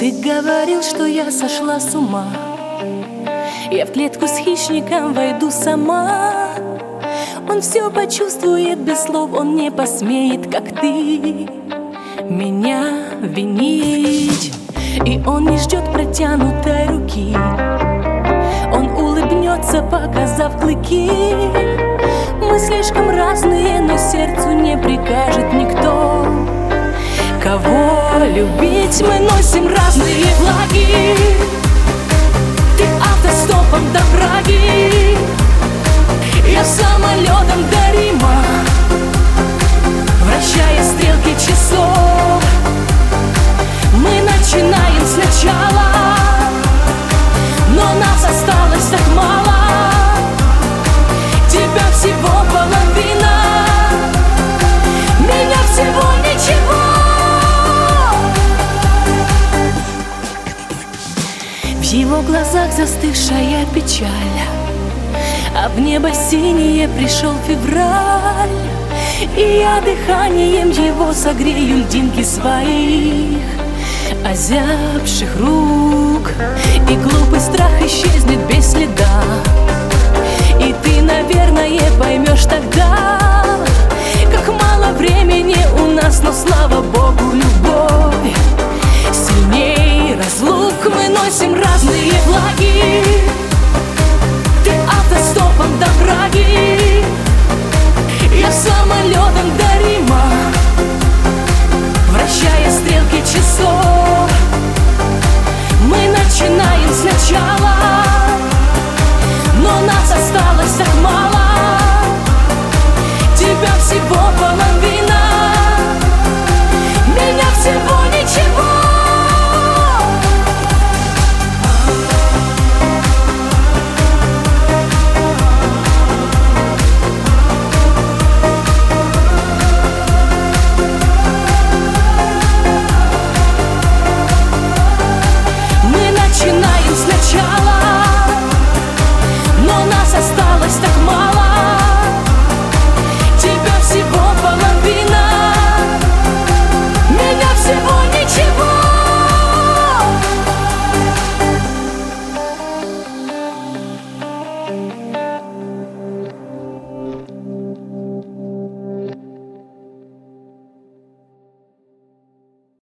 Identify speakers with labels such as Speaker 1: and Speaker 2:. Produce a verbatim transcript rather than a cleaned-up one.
Speaker 1: Ты говорил, что я сошла с ума, я в клетку с хищником войду сама. Он все почувствует без слов, он не посмеет, как ты, меня винить. И он не ждет протянутой руки, он улыбнется, показав клыки. Мы слишком разные, но сердцу не прикажет никто, кого любить. Мы носим разные флаги, ты автостопом до Праги, я самолетом до Рима, вращая стрелки часов. Мы начинаем сначала, но нас осталось так мало. Тебя всего половина, меня всего ничего. В его глазах застывшая печаль, а в небо синее пришел февраль. И я дыханием его согрею льдинки своих озябших рук. И глупый страх исчезнет без следа, и ты, наверное, поймешь тогда, как мало времени у нас, но слава Богу, любовь